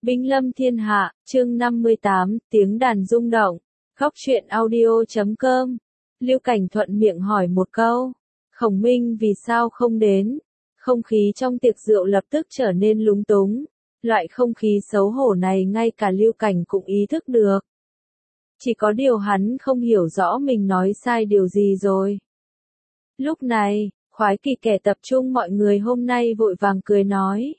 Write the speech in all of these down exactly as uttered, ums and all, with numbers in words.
Binh lâm thiên hạ, chương năm mươi tám, tiếng đàn rung động. Góc truyện audio chấm com. Lưu Cảnh thuận miệng hỏi một câu. Khổng Minh vì sao không đến? Không khí trong tiệc rượu lập tức trở nên lúng túng. Loại không khí xấu hổ này ngay cả Lưu Cảnh cũng ý thức được. Chỉ có điều hắn không hiểu rõ mình nói sai điều gì rồi. Lúc này, Khoái Kỳ kẻ tập trung mọi người hôm nay vội vàng cười nói.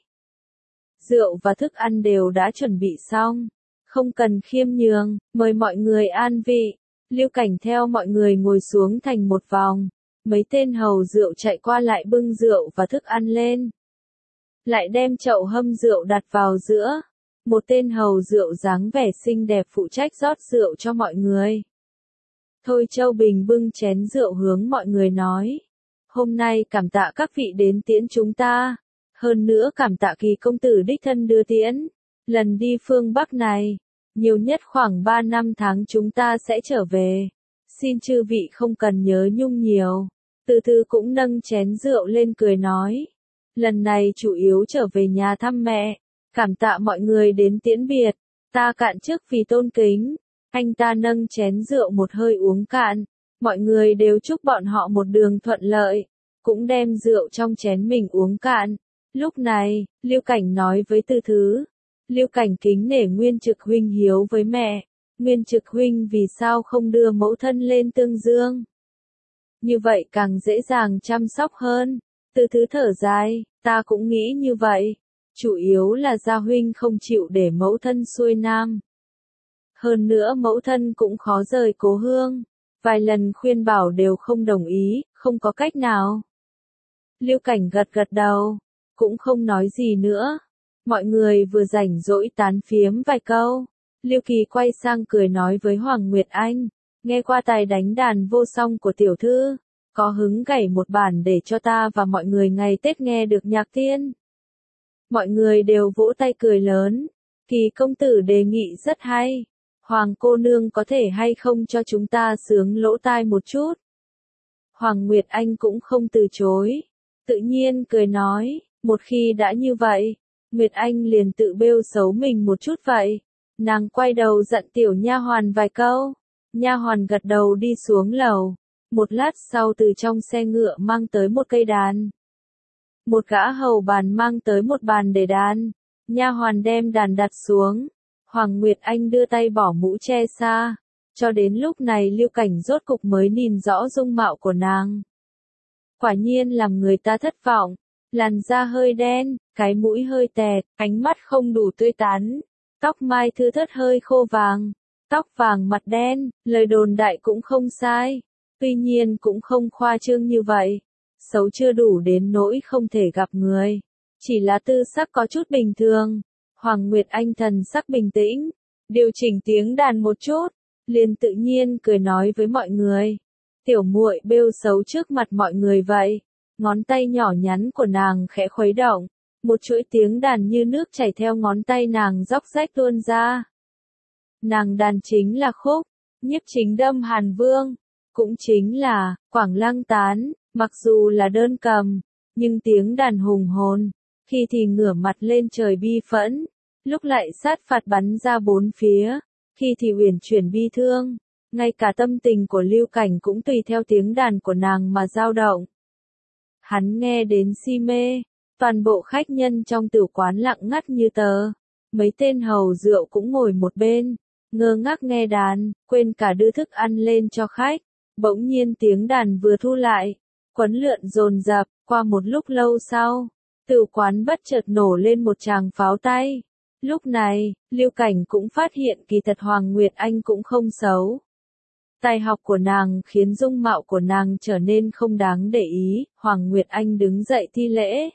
Rượu và thức ăn đều đã chuẩn bị xong. Không cần khiêm nhường, mời mọi người an vị. Lưu Cảnh theo mọi người ngồi xuống thành một vòng. Mấy tên hầu rượu chạy qua lại bưng rượu và thức ăn lên. Lại đem chậu hâm rượu đặt vào giữa. Một tên hầu rượu dáng vẻ xinh đẹp phụ trách rót rượu cho mọi người. Thôi Châu Bình bưng chén rượu hướng mọi người nói. Hôm nay cảm tạ các vị đến tiễn chúng ta. Hơn nữa cảm tạ Kỳ công tử đích thân đưa tiễn. Lần đi phương Bắc này, nhiều nhất khoảng ba năm tháng chúng ta sẽ trở về. Xin chư vị không cần nhớ nhung nhiều. Từ từ cũng nâng chén rượu lên cười nói. Lần này chủ yếu trở về nhà thăm mẹ. Cảm tạ mọi người đến tiễn biệt. Ta cạn trước vì tôn kính. Anh ta nâng chén rượu một hơi uống cạn. Mọi người đều chúc bọn họ một đường thuận lợi. Cũng đem rượu trong chén mình uống cạn. Lúc này, Lưu Cảnh nói với Từ Thứ. Lưu Cảnh kính nể Nguyên Trực huynh hiếu với mẹ. Nguyên Trực huynh vì sao không đưa mẫu thân lên Tương Dương? Như vậy càng dễ dàng chăm sóc hơn. Từ Thứ thở dài, ta cũng nghĩ như vậy. Chủ yếu là Gia huynh không chịu để mẫu thân xuôi nam. Hơn nữa mẫu thân cũng khó rời cố hương. Vài lần khuyên bảo đều không đồng ý, không có cách nào. Lưu Cảnh gật gật đầu. Cũng không nói gì nữa. Mọi người vừa rảnh rỗi tán phiếm vài câu. Lưu Kỳ quay sang cười nói với Hoàng Nguyệt Anh. Nghe qua tài đánh đàn vô song của tiểu thư. Có hứng gảy một bản để cho ta và mọi người ngày Tết nghe được nhạc tiên. Mọi người đều vỗ tay cười lớn. Kỳ công tử đề nghị rất hay. Hoàng cô nương có thể hay không cho chúng ta sướng lỗ tai một chút. Hoàng Nguyệt Anh cũng không từ chối. Tự nhiên cười nói. Một khi đã như vậy, Nguyệt Anh liền tự bêu xấu mình một chút vậy. Nàng quay đầu dặn tiểu nha hoàn vài câu. Nha hoàn gật đầu đi xuống lầu. Một lát sau từ trong xe ngựa mang tới một cây đàn. Một gã hầu bàn mang tới một bàn để đàn. Nha hoàn đem đàn đặt xuống. Hoàng Nguyệt Anh đưa tay bỏ mũ che xa. Cho đến lúc này Lưu Cảnh rốt cục mới nhìn rõ dung mạo của nàng. Quả nhiên làm người ta thất vọng. Làn da hơi đen, cái mũi hơi tẹt, ánh mắt không đủ tươi tắn, tóc mai thưa thớt hơi khô vàng, tóc vàng mặt đen, lời đồn đại cũng không sai, tuy nhiên cũng không khoa trương như vậy, xấu chưa đủ đến nỗi không thể gặp người, chỉ là tư sắc có chút bình thường. Hoàng Nguyệt Anh thần sắc bình tĩnh, điều chỉnh tiếng đàn một chút, liền tự nhiên cười nói với mọi người, tiểu muội bêu xấu trước mặt mọi người vậy. Ngón tay nhỏ nhắn của nàng khẽ khuấy động, một chuỗi tiếng đàn như nước chảy theo ngón tay nàng róc rách tuôn ra. Nàng đàn chính là khúc, Nhiếp Chính Đâm Hàn Vương, cũng chính là Quảng Lăng Tán, mặc dù là đơn cầm, nhưng tiếng đàn hùng hồn, khi thì ngửa mặt lên trời bi phẫn, lúc lại sát phạt bắn ra bốn phía, khi thì uyển chuyển bi thương, ngay cả tâm tình của Lưu Cảnh cũng tùy theo tiếng đàn của nàng mà dao động. Hắn nghe đến si mê, toàn bộ khách nhân trong tử quán lặng ngắt như tờ. Mấy tên hầu rượu cũng ngồi một bên, ngơ ngác nghe đàn, quên cả đưa thức ăn lên cho khách. Bỗng nhiên tiếng đàn vừa thu lại, quấn lượn dồn dập, qua một lúc lâu sau, tử quán bất chợt nổ lên một tràng pháo tay. Lúc này, Lưu Cảnh cũng phát hiện kỳ thật Hoàng Nguyệt Anh cũng không xấu. Tài học của nàng khiến dung mạo của nàng trở nên không đáng để ý, Hoàng Nguyệt Anh đứng dậy thi lễ.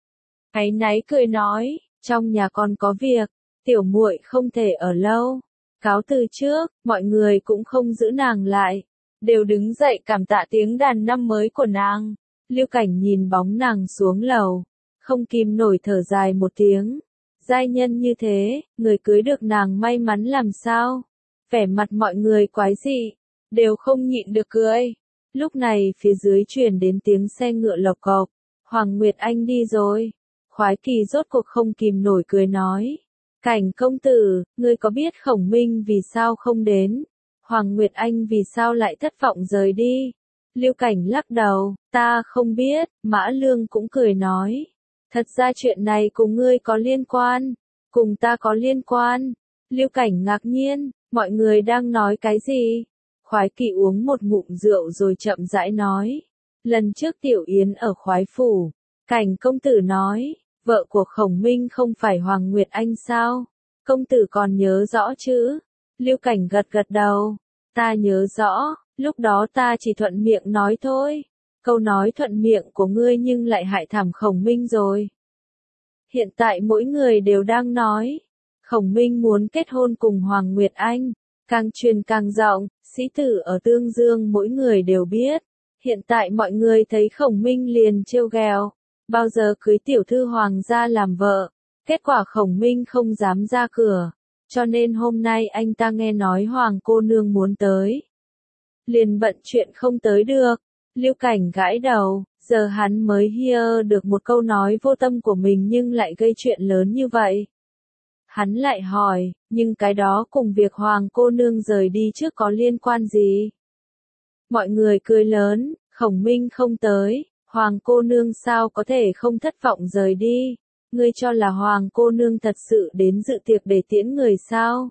Áy náy cười nói, trong nhà con có việc, tiểu muội không thể ở lâu. Cáo từ trước, mọi người cũng không giữ nàng lại, đều đứng dậy cảm tạ tiếng đàn năm mới của nàng. Lưu Cảnh nhìn bóng nàng xuống lầu, không kìm nổi thở dài một tiếng. Giai nhân như thế, người cưới được nàng may mắn làm sao? Vẻ mặt mọi người quái dị. Đều không nhịn được cười. Lúc này phía dưới truyền đến tiếng xe ngựa lộc cộc. Hoàng Nguyệt Anh đi rồi. Khoái Kỳ rốt cuộc không kìm nổi cười nói. Cảnh công tử, ngươi có biết Khổng Minh vì sao không đến? Hoàng Nguyệt Anh vì sao lại thất vọng rời đi? Lưu Cảnh lắc đầu, ta không biết, Mã Lương cũng cười nói. Thật ra chuyện này cùng ngươi có liên quan, cùng ta có liên quan. Lưu Cảnh ngạc nhiên, mọi người đang nói cái gì? Khoái Kỵ uống một ngụm rượu rồi chậm rãi nói. Lần trước Tiểu Yến ở Khoái Phủ, Cảnh công tử nói, vợ của Khổng Minh không phải Hoàng Nguyệt Anh sao? Công tử còn nhớ rõ chứ? Lưu Cảnh gật gật đầu. Ta nhớ rõ, lúc đó ta chỉ thuận miệng nói thôi. Câu nói thuận miệng của ngươi nhưng lại hại thảm Khổng Minh rồi. Hiện tại mỗi người đều đang nói, Khổng Minh muốn kết hôn cùng Hoàng Nguyệt Anh. Càng truyền càng rộng, sĩ tử ở Tương Dương mỗi người đều biết. Hiện tại mọi người thấy Khổng Minh liền trêu ghẹo, bao giờ cưới tiểu thư hoàng gia làm vợ. Kết quả Khổng Minh không dám ra cửa, cho nên hôm nay anh ta nghe nói Hoàng cô nương muốn tới, liền bận chuyện không tới được. Lưu Cảnh gãi đầu, giờ hắn mới hear được một câu nói vô tâm của mình nhưng lại gây chuyện lớn như vậy. Hắn lại hỏi, nhưng cái đó cùng việc Hoàng cô nương rời đi trước có liên quan gì? Mọi người cười lớn, Khổng Minh không tới, Hoàng cô nương sao có thể không thất vọng rời đi? Ngươi cho là Hoàng cô nương thật sự đến dự tiệc để tiễn người sao?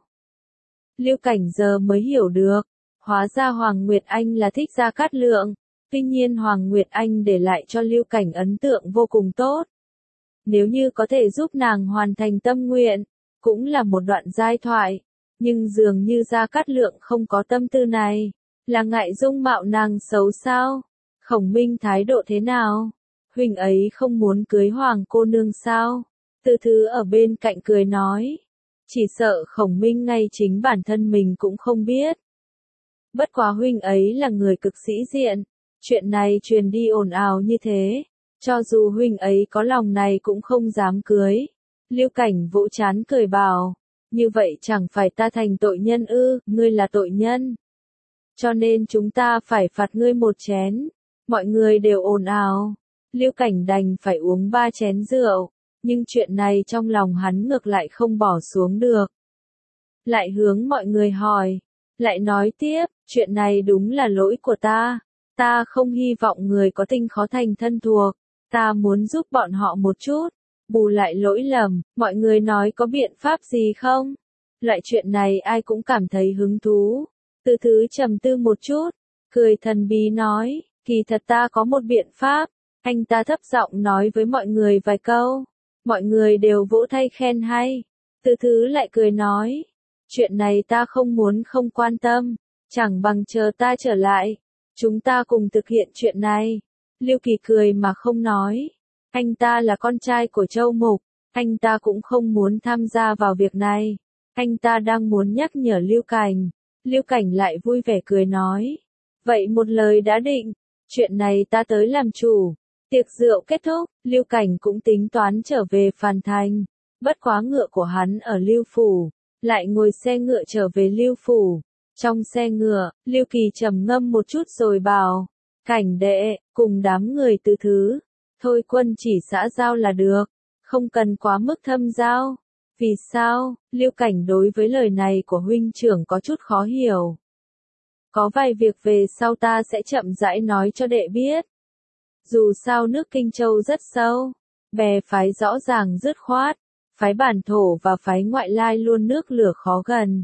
Lưu Cảnh giờ mới hiểu được, hóa ra Hoàng Nguyệt Anh là thích Gia Cát Lượng, tuy nhiên Hoàng Nguyệt Anh để lại cho Lưu Cảnh ấn tượng vô cùng tốt. Nếu như có thể giúp nàng hoàn thành tâm nguyện, cũng là một đoạn giai thoại, nhưng dường như Gia Cát Lượng không có tâm tư này, là ngại dung mạo nàng xấu sao? Khổng Minh thái độ thế nào? Huynh ấy không muốn cưới Hoàng cô nương sao? Từ Thứ ở bên cạnh cười nói, chỉ sợ Khổng Minh ngay chính bản thân mình cũng không biết. Bất quá huynh ấy là người cực sĩ diện, chuyện này truyền đi ồn ào như thế, cho dù huynh ấy có lòng này cũng không dám cưới. Lưu Cảnh vỗ chán cười bảo, như vậy chẳng phải ta thành tội nhân ư? Ngươi là tội nhân, cho nên chúng ta phải phạt ngươi một chén. Mọi người đều ồn ào, Lưu Cảnh đành phải uống ba chén rượu, nhưng chuyện này trong lòng hắn ngược lại không bỏ xuống được. Lại hướng mọi người hỏi, lại nói tiếp, chuyện này đúng là lỗi của ta, ta không hy vọng người có tinh khó thành thân thuộc, ta muốn giúp bọn họ một chút, bù lại lỗi lầm. Mọi người nói có biện pháp gì không? Loại chuyện này ai cũng cảm thấy hứng thú. Từ Thứ trầm tư một chút, cười thần bí nói, kỳ thật ta có một biện pháp. Anh ta thấp giọng nói với mọi người vài câu, mọi người đều vỗ tay khen hay. Từ Thứ lại cười nói, chuyện này ta không muốn không quan tâm, chẳng bằng chờ ta trở lại, chúng ta cùng thực hiện chuyện này. Lưu Kỳ cười mà không nói, anh ta là con trai của Châu Mục, anh ta cũng không muốn tham gia vào việc này, anh ta đang muốn nhắc nhở Lưu Cảnh. Lưu Cảnh lại vui vẻ cười nói, vậy một lời đã định, chuyện này ta tới làm chủ. Tiệc rượu kết thúc, Lưu Cảnh cũng tính toán trở về Phàn Thành, bất quá ngựa của hắn ở Lưu Phủ, lại ngồi xe ngựa trở về Lưu Phủ. Trong xe ngựa, Lưu Kỳ trầm ngâm một chút rồi bảo, Cảnh đệ, cùng đám người Từ Thứ, thôi quân chỉ xã giao là được, không cần quá mức thâm giao. Vì sao? Lưu Cảnh đối với lời này của huynh trưởng có chút khó hiểu. Có vài việc về sau ta sẽ chậm rãi nói cho đệ biết. Dù sao nước Kinh Châu rất sâu, bè phái rõ ràng dứt khoát, phái bản thổ và phái ngoại lai luôn nước lửa khó gần.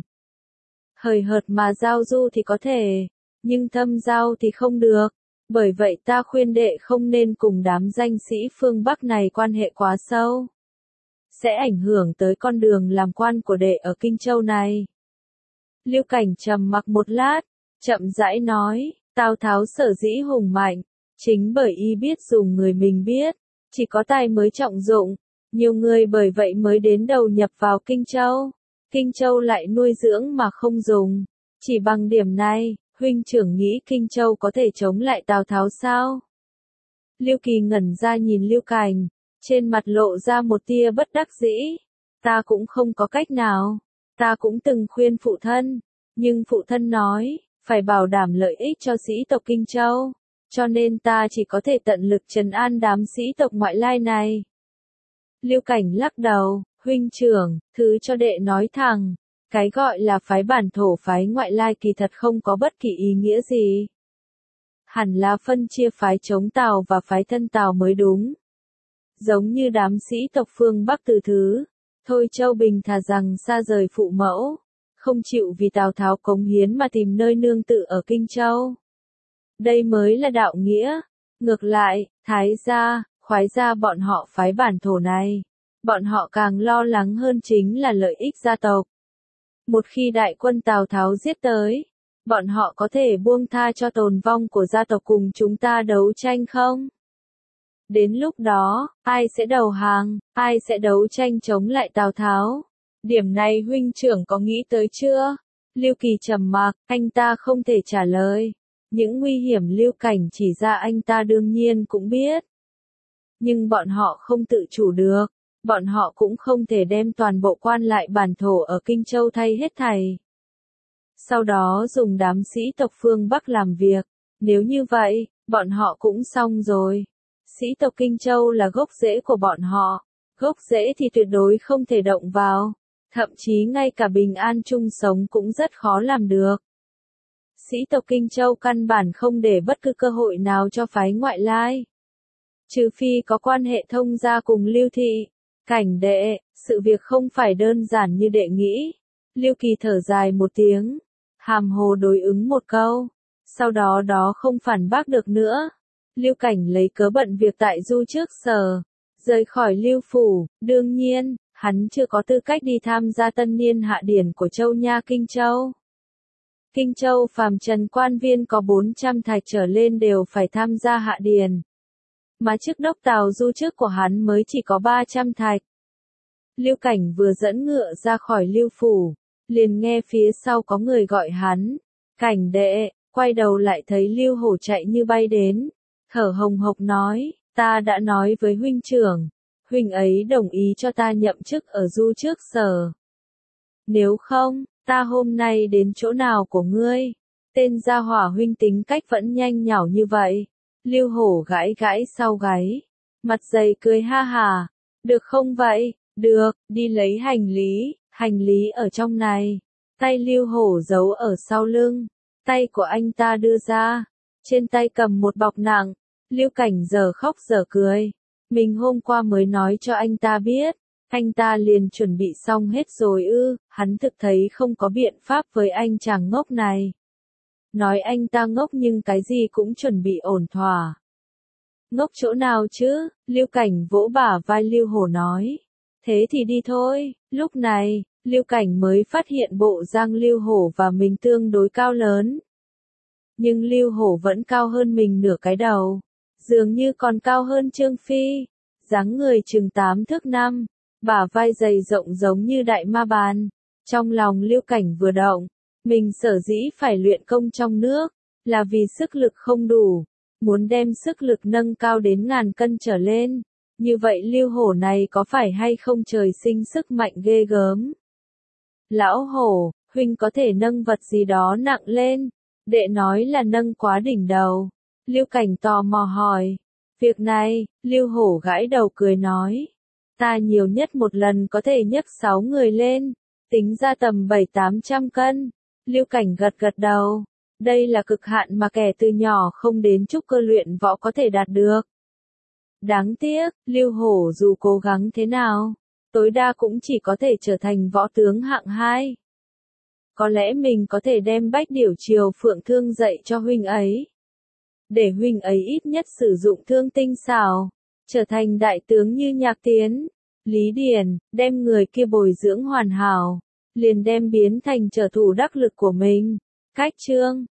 Hời hợt mà giao du thì có thể, nhưng thâm giao thì không được, bởi vậy ta khuyên đệ không nên cùng đám danh sĩ phương Bắc này quan hệ quá sâu. Sẽ ảnh hưởng tới con đường làm quan của đệ ở Kinh Châu này. Lưu Cảnh trầm mặc một lát, chậm rãi nói, Tào Tháo sở dĩ hùng mạnh, chính bởi y biết dùng người mình biết, chỉ có tài mới trọng dụng, nhiều người bởi vậy mới đến đầu nhập vào Kinh Châu. Kinh Châu lại nuôi dưỡng mà không dùng, chỉ bằng điểm này, huynh trưởng nghĩ Kinh Châu có thể chống lại Tào Tháo sao? Lưu Kỳ ngẩn ra nhìn Lưu Cảnh, trên mặt lộ ra một tia bất đắc dĩ, ta cũng không có cách nào, ta cũng từng khuyên phụ thân, nhưng phụ thân nói, phải bảo đảm lợi ích cho sĩ tộc Kinh Châu, cho nên ta chỉ có thể tận lực trấn an đám sĩ tộc ngoại lai này. Lưu Cảnh lắc đầu, Huynh trưởng, thứ cho đệ nói thẳng, cái gọi là phái bản thổ phái ngoại lai kỳ thật không có bất kỳ ý nghĩa gì. Hẳn là phân chia phái chống Tào và phái thân Tào mới đúng. Giống như đám sĩ tộc phương Bắc từ thứ, Thôi Châu Bình thà rằng xa rời phụ mẫu, không chịu vì Tào Tháo cống hiến mà tìm nơi nương tự ở Kinh Châu. Đây mới là đạo nghĩa. Ngược lại, Thái gia, Khoái gia bọn họ phái bản thổ này, bọn họ càng lo lắng hơn chính là lợi ích gia tộc. Một khi đại quân Tào Tháo giết tới, bọn họ có thể buông tha cho tồn vong của gia tộc cùng chúng ta đấu tranh không? Đến lúc đó, ai sẽ đầu hàng, ai sẽ đấu tranh chống lại Tào Tháo? Điểm này huynh trưởng có nghĩ tới chưa? Lưu Kỳ trầm mặc, anh ta không thể trả lời. Những nguy hiểm Lưu Cảnh chỉ ra anh ta đương nhiên cũng biết. Nhưng bọn họ không tự chủ được, bọn họ cũng không thể đem toàn bộ quan lại bản thổ ở Kinh Châu thay hết thảy. Sau đó dùng đám sĩ tộc phương Bắc làm việc, nếu như vậy, bọn họ cũng xong rồi. Sĩ tộc Kinh Châu là gốc rễ của bọn họ, gốc rễ thì tuyệt đối không thể động vào, thậm chí ngay cả bình an chung sống cũng rất khó làm được. Sĩ tộc Kinh Châu căn bản không để bất cứ cơ hội nào cho phái ngoại lai. Trừ phi có quan hệ thông gia cùng Lưu Thị, Cảnh đệ, sự việc không phải đơn giản như đệ nghĩ. Lưu Kỳ thở dài một tiếng, hàm hồ đối ứng một câu, sau đó đó không phản bác được nữa. Lưu Cảnh lấy cớ bận việc tại Du trước sở, rời khỏi Lưu phủ, đương nhiên, hắn chưa có tư cách đi tham gia tân niên hạ điển của Châu Nha Kinh Châu. Kinh Châu phàm trần quan viên có bốn trăm thạch trở lên đều phải tham gia hạ điển. Mà chức đốc Tào Du trước của hắn mới chỉ có ba trăm thạch. Lưu Cảnh vừa dẫn ngựa ra khỏi Lưu phủ, liền nghe phía sau có người gọi hắn, Cảnh đệ, quay đầu lại thấy Lưu Hổ chạy như bay đến, thở hồng hộc nói, ta đã nói với huynh trưởng, huynh ấy đồng ý cho ta nhậm chức ở Du trước sở. Nếu không, ta hôm nay đến chỗ nào của ngươi? Tên gia hỏa huynh tính cách vẫn nhanh nhảu như vậy. Lưu Hổ gãi gãi sau gáy, mặt dày cười ha hà, được không vậy? Được, đi lấy hành lý, hành lý ở trong này. Tay Lưu Hổ giấu ở sau lưng, tay của anh ta đưa ra, trên tay cầm một bọc nặng. Lưu Cảnh giờ khóc giờ cười, mình hôm qua mới nói cho anh ta biết, anh ta liền chuẩn bị xong hết rồi ư, hắn thực thấy không có biện pháp với anh chàng ngốc này. Nói anh ta ngốc nhưng cái gì cũng chuẩn bị ổn thỏa. Ngốc chỗ nào chứ? Lưu Cảnh vỗ bả vai Lưu Hổ nói. Thế thì đi thôi. Lúc này, Lưu Cảnh mới phát hiện bộ Giang Lưu Hổ và mình tương đối cao lớn. Nhưng Lưu Hổ vẫn cao hơn mình nửa cái đầu. Dường như còn cao hơn Trương Phi. Dáng người chừng tám thước năm, bả vai dày rộng giống như đại ma bàn. Trong lòng Lưu Cảnh vừa động. Mình sở dĩ phải luyện công trong nước, là vì sức lực không đủ, muốn đem sức lực nâng cao đến ngàn cân trở lên. Như vậy Lưu Hổ này có phải hay không trời sinh sức mạnh ghê gớm? Lão Hổ, huynh có thể nâng vật gì đó nặng lên? Đệ nói là nâng quá đỉnh đầu. Lưu Cảnh tò mò hỏi. Việc này, Lưu Hổ gãi đầu cười nói. Ta nhiều nhất một lần có thể nhấc sáu người lên, tính ra tầm bảy tám trăm cân. Lưu Cảnh gật gật đầu. Đây là cực hạn mà kẻ từ nhỏ không đến trúc cơ luyện võ có thể đạt được. Đáng tiếc, Lưu Hổ dù cố gắng thế nào, tối đa cũng chỉ có thể trở thành võ tướng hạng hai. Có lẽ mình có thể đem Bách Điểu Triều Phượng Thương dạy cho huynh ấy. Để huynh ấy ít nhất sử dụng thương tinh xảo, trở thành đại tướng như Nhạc Tiến, Lý Điền, đem người kia bồi dưỡng hoàn hảo, liền đem biến thành trở thủ đắc lực của mình. Cách chương